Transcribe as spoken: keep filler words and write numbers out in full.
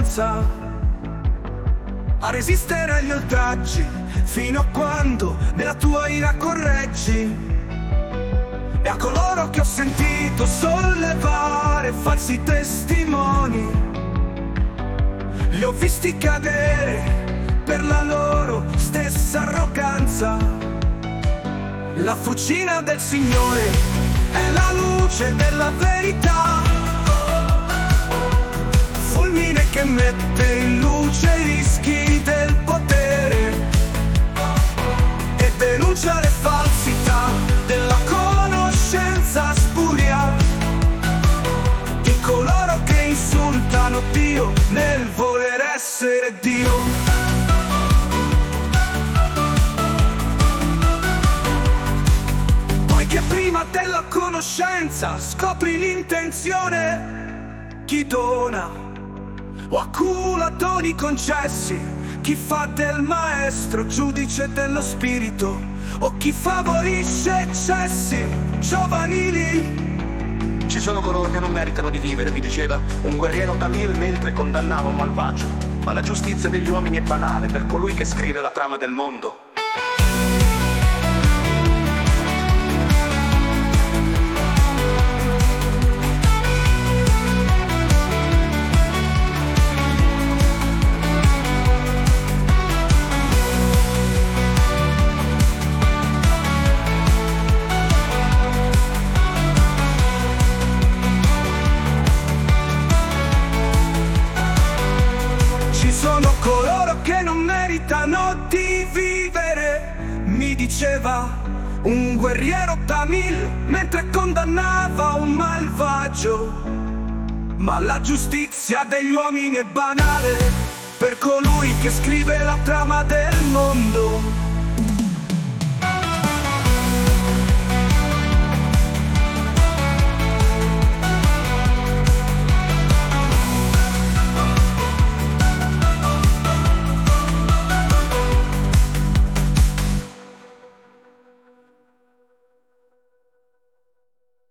forza a resistere agli oltraggi, fino a quando nella tua ira correggi. E a coloro che ho sentito sollevare falsi testimoni, li ho visti cadere per la loro stessa arroganza. La fucina del Signore è la luce della verità, fulmine che mette in luce i rischi del potere e denuncia le falsità della conoscenza spuria di coloro che insultano Dio nel voler essere Dio. Che prima della conoscenza scopri l'intenzione, chi dona o accumula doni concessi, chi fa del maestro giudice dello spirito, o chi favorisce eccessi giovanili. Ci sono coloro che non meritano di vivere, vi diceva un guerriero Tamil mentre condannava un malvagio, ma la giustizia degli uomini è banale per colui che scrive la trama del mondo. Sono coloro che non meritano di vivere, mi diceva un guerriero Tamil mentre condannava un malvagio. Ma la giustizia degli uomini è banale per colui che scrive la trama del mondo.